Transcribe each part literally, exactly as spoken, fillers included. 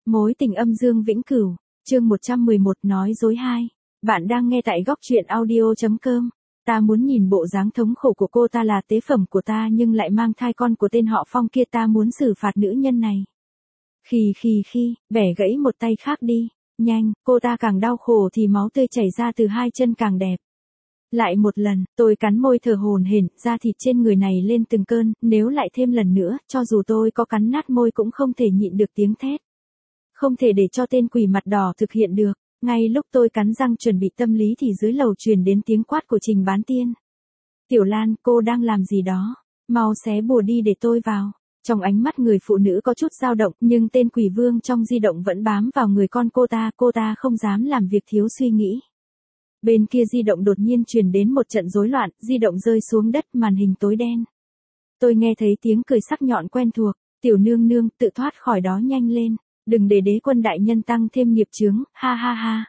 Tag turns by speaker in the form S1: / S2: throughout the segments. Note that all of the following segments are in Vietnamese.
S1: Mối tình âm dương vĩnh cửu, chương một trăm mười một nói dối hai. Bạn đang nghe tại góc truyện audio.com. Ta muốn nhìn bộ dáng thống khổ của cô ta là tế phẩm của ta nhưng lại mang thai con của tên họ Phong kia, ta muốn xử phạt nữ nhân này. Khì khì khi, bẻ gãy một tay khác đi. Nhanh, cô ta càng đau khổ thì máu tươi chảy ra từ hai chân càng đẹp. Lại một lần, tôi cắn môi thở hổn hển, da thịt trên người này lên từng cơn, nếu lại thêm lần nữa, cho dù tôi có cắn nát môi cũng không thể nhịn được tiếng thét. Không thể để cho tên quỷ mặt đỏ thực hiện được. Ngay lúc tôi cắn răng chuẩn bị tâm lý thì dưới lầu truyền đến tiếng quát của Trình Bán Tiên. Tiểu Lan, cô đang làm gì đó? Mau xé bùa đi để tôi vào. Trong ánh mắt người phụ nữ có chút dao động, nhưng tên quỷ vương trong di động vẫn bám vào người con cô ta, cô ta không dám làm việc thiếu suy nghĩ. Bên kia di động đột nhiên truyền đến một trận rối loạn, di động rơi xuống đất, màn hình tối đen. Tôi nghe thấy tiếng cười sắc nhọn quen thuộc, tiểu nương nương, tự thoát khỏi đó nhanh lên, đừng để đế quân đại nhân tăng thêm nghiệp chướng, ha ha ha.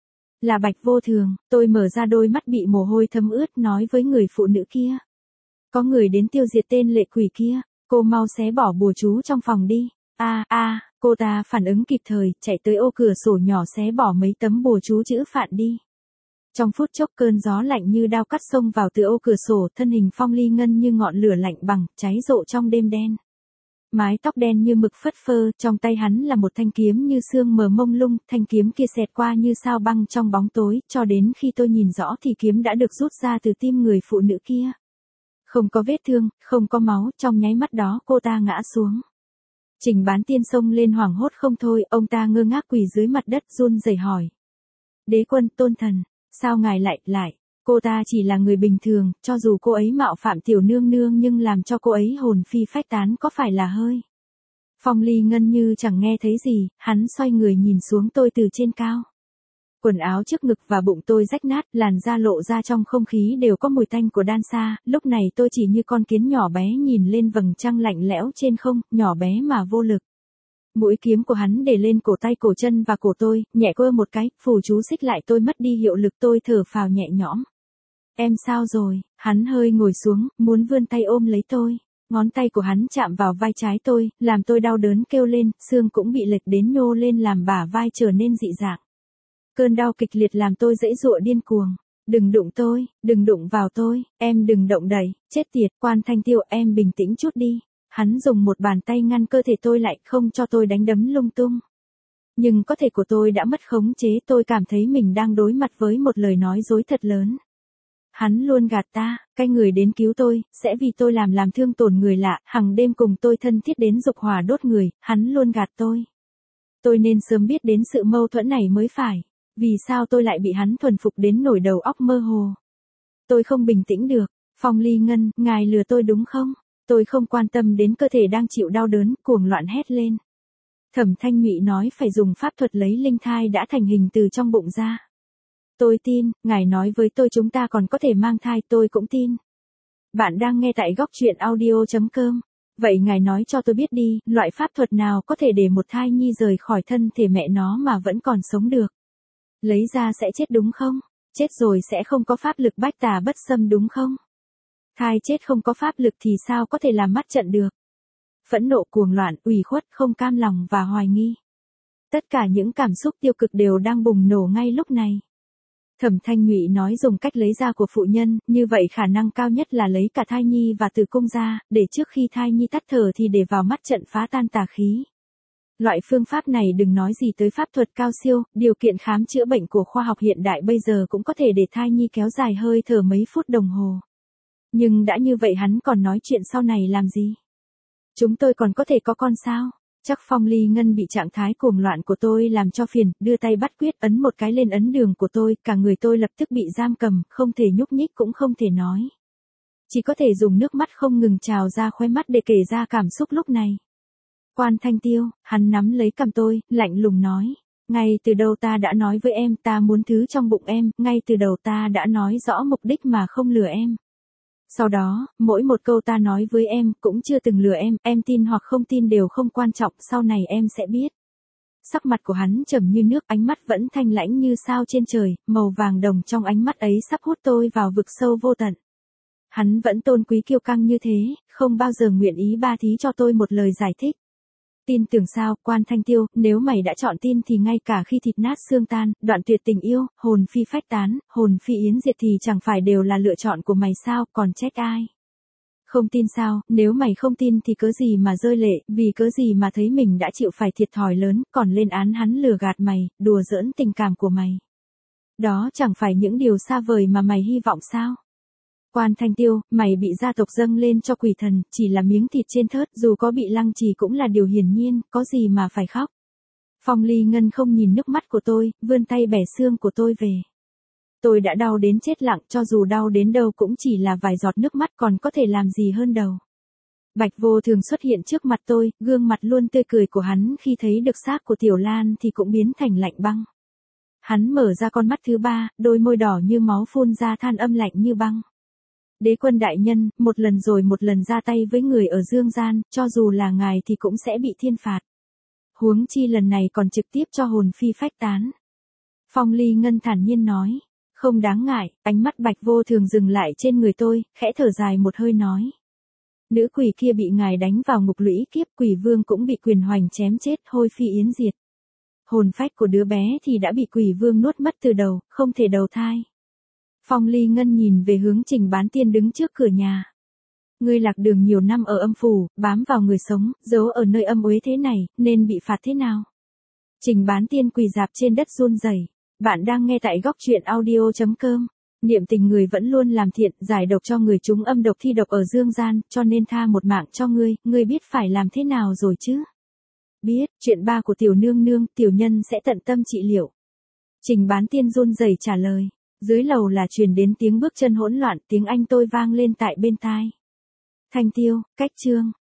S1: Là Bạch Vô Thường, tôi mở ra đôi mắt bị mồ hôi thấm ướt nói với người phụ nữ kia. Có người đến tiêu diệt tên lệ quỷ kia, cô mau xé bỏ bùa chú trong phòng đi. A a, cô ta phản ứng kịp thời, chạy tới ô cửa sổ nhỏ xé bỏ mấy tấm bùa chú chữ phạn đi. Trong phút chốc cơn gió lạnh như đao cắt xông vào từ ô cửa sổ, thân hình Phong Ly Ngân như ngọn lửa lạnh bằng, cháy rộ trong đêm đen. Mái tóc đen như mực phất phơ, trong tay hắn là một thanh kiếm như sương mờ mông lung, thanh kiếm kia xẹt qua như sao băng trong bóng tối, cho đến khi tôi nhìn rõ thì kiếm đã được rút ra từ tim người phụ nữ kia. Không có vết thương, không có máu, trong nháy mắt đó cô ta ngã xuống. Trình Bán Tiên xông lên hoảng hốt không thôi, ông ta ngơ ngác quỳ dưới mặt đất run rẩy hỏi. Đế quân, tôn thần, sao ngài lại, lại, cô ta chỉ là người bình thường, cho dù cô ấy mạo phạm tiểu nương nương nhưng làm cho cô ấy hồn phi phách tán có phải là hơi. Phong Ly Ngân như chẳng nghe thấy gì, hắn xoay người nhìn xuống tôi từ trên cao. Quần áo trước ngực và bụng tôi rách nát, làn da lộ ra trong không khí đều có mùi tanh của đan sa, lúc này tôi chỉ như con kiến nhỏ bé nhìn lên vầng trăng lạnh lẽo trên không, nhỏ bé mà vô lực. Mũi kiếm của hắn để lên cổ tay cổ chân và cổ tôi, nhẹ quơ một cái, phù chú xích lại tôi mất đi hiệu lực, tôi thở phào nhẹ nhõm. Em sao rồi? Hắn hơi ngồi xuống, muốn vươn tay ôm lấy tôi. Ngón tay của hắn chạm vào vai trái tôi, làm tôi đau đớn kêu lên, xương cũng bị lệch đến nhô lên làm bả vai trở nên dị dạng. Cơn đau kịch liệt làm tôi giãy giụa điên cuồng. Đừng đụng tôi, đừng đụng vào tôi, em đừng động đậy, chết tiệt, Quan Thanh Tiêu, em bình tĩnh chút đi. Hắn dùng một bàn tay ngăn cơ thể tôi lại, không cho tôi đánh đấm lung tung. Nhưng có thể của tôi đã mất khống chế, tôi cảm thấy mình đang đối mặt với một lời nói dối thật lớn. Hắn luôn gạt ta, cái người đến cứu tôi, sẽ vì tôi làm làm thương tổn người lạ, hằng đêm cùng tôi thân thiết đến dục hỏa đốt người, hắn luôn gạt tôi. Tôi nên sớm biết đến sự mâu thuẫn này mới phải. Vì sao tôi lại bị hắn thuần phục đến nổi đầu óc mơ hồ? Tôi không bình tĩnh được. Phong Ly Ngân, ngài lừa tôi đúng không? Tôi không quan tâm đến cơ thể đang chịu đau đớn, cuồng loạn hét lên. Thẩm Thanh Nhụy nói phải dùng pháp thuật lấy linh thai đã thành hình từ trong bụng ra. Tôi tin, ngài nói với tôi chúng ta còn có thể mang thai, tôi cũng tin. Bạn đang nghe tại góc truyện audio.com. Vậy ngài nói cho tôi biết đi, loại pháp thuật nào có thể để một thai nhi rời khỏi thân thể mẹ nó mà vẫn còn sống được? Lấy ra sẽ chết đúng không? Chết rồi sẽ không có pháp lực bách tà bất xâm đúng không? Thai chết không có pháp lực thì sao có thể làm mắt trận được? Phẫn nộ, cuồng loạn, ủy khuất, không cam lòng và hoài nghi. Tất cả những cảm xúc tiêu cực đều đang bùng nổ ngay lúc này. Thẩm Thanh Nhụy nói dùng cách lấy ra của phụ nhân, như vậy khả năng cao nhất là lấy cả thai nhi và tử cung ra, để trước khi thai nhi tắt thở thì để vào mắt trận phá tan tà khí. Loại phương pháp này đừng nói gì tới pháp thuật cao siêu, điều kiện khám chữa bệnh của khoa học hiện đại bây giờ cũng có thể để thai nhi kéo dài hơi thở mấy phút đồng hồ. Nhưng đã như vậy hắn còn nói chuyện sau này làm gì? Chúng tôi còn có thể có con sao? Chắc Phong Ly Ngân bị trạng thái cuồng loạn của tôi làm cho phiền, đưa tay bắt quyết ấn một cái lên ấn đường của tôi, cả người tôi lập tức bị giam cầm, không thể nhúc nhích cũng không thể nói. Chỉ có thể dùng nước mắt không ngừng trào ra khóe mắt để kể ra cảm xúc lúc này. Quan Thanh Tiêu, hắn nắm lấy cằm tôi, lạnh lùng nói. Ngay từ đầu ta đã nói với em ta muốn thứ trong bụng em, ngay từ đầu ta đã nói rõ mục đích mà không lừa em. Sau đó, mỗi một câu ta nói với em cũng chưa từng lừa em, em tin hoặc không tin đều không quan trọng, sau này em sẽ biết. Sắc mặt của hắn trầm như nước, ánh mắt vẫn thanh lãnh như sao trên trời, màu vàng đồng trong ánh mắt ấy sắp hút tôi vào vực sâu vô tận. Hắn vẫn tôn quý kiêu căng như thế, không bao giờ nguyện ý ba thí cho tôi một lời giải thích. Tin tưởng sao, Quan Thanh Tiêu, nếu mày đã chọn tin thì ngay cả khi thịt nát xương tan, đoạn tuyệt tình yêu, hồn phi phách tán, hồn phi yến diệt thì chẳng phải đều là lựa chọn của mày sao, còn trách ai? Không tin sao, nếu mày không tin thì cớ gì mà rơi lệ, vì cớ gì mà thấy mình đã chịu phải thiệt thòi lớn, còn lên án hắn lừa gạt mày, đùa giỡn tình cảm của mày. Đó chẳng phải những điều xa vời mà mày hy vọng sao? Quan Thanh Tiêu, mày bị gia tộc dâng lên cho quỷ thần, chỉ là miếng thịt trên thớt, dù có bị lăng trì cũng là điều hiển nhiên, có gì mà phải khóc. Phong Ly Ngân không nhìn nước mắt của tôi, vươn tay bẻ xương của tôi về. Tôi đã đau đến chết lặng, cho dù đau đến đâu cũng chỉ là vài giọt nước mắt, còn có thể làm gì hơn đâu. Bạch Vô Thường xuất hiện trước mặt tôi, gương mặt luôn tươi cười của hắn khi thấy được xác của Tiểu Lan thì cũng biến thành lạnh băng. Hắn mở ra con mắt thứ ba, đôi môi đỏ như máu phun ra than âm lạnh như băng. Đế quân đại nhân, một lần rồi một lần ra tay với người ở dương gian, cho dù là ngài thì cũng sẽ bị thiên phạt. Huống chi lần này còn trực tiếp cho hồn phi phách tán. Phong Ly Ngân thản nhiên nói. Không đáng ngại, ánh mắt Bạch Vô Thường dừng lại trên người tôi, khẽ thở dài một hơi nói. Nữ quỷ kia bị ngài đánh vào ngục lũy kiếp, quỷ vương cũng bị quyền hoành chém chết, hôi phi yến diệt. Hồn phách của đứa bé thì đã bị quỷ vương nuốt mất từ đầu, không thể đầu thai. Phong Ly Ngân nhìn về hướng Trình Bán Tiên đứng trước cửa nhà. Ngươi lạc đường nhiều năm ở âm phủ, bám vào người sống, giấu ở nơi âm uế thế này, nên bị phạt thế nào? Trình Bán Tiên quỳ rạp trên đất run rẩy. Bạn đang nghe tại góc truyện audio chấm com. Niệm tình người vẫn luôn làm thiện, giải độc cho người chúng âm độc thi độc ở dương gian, cho nên tha một mạng cho ngươi, ngươi biết phải làm thế nào rồi chứ? Biết, chuyện ba của tiểu nương nương, tiểu nhân sẽ tận tâm trị liệu. Trình Bán Tiên run rẩy trả lời. Dưới lầu là truyền đến tiếng bước chân hỗn loạn, tiếng Anh tôi vang lên tại bên tai. Thanh Tiêu, cách chương.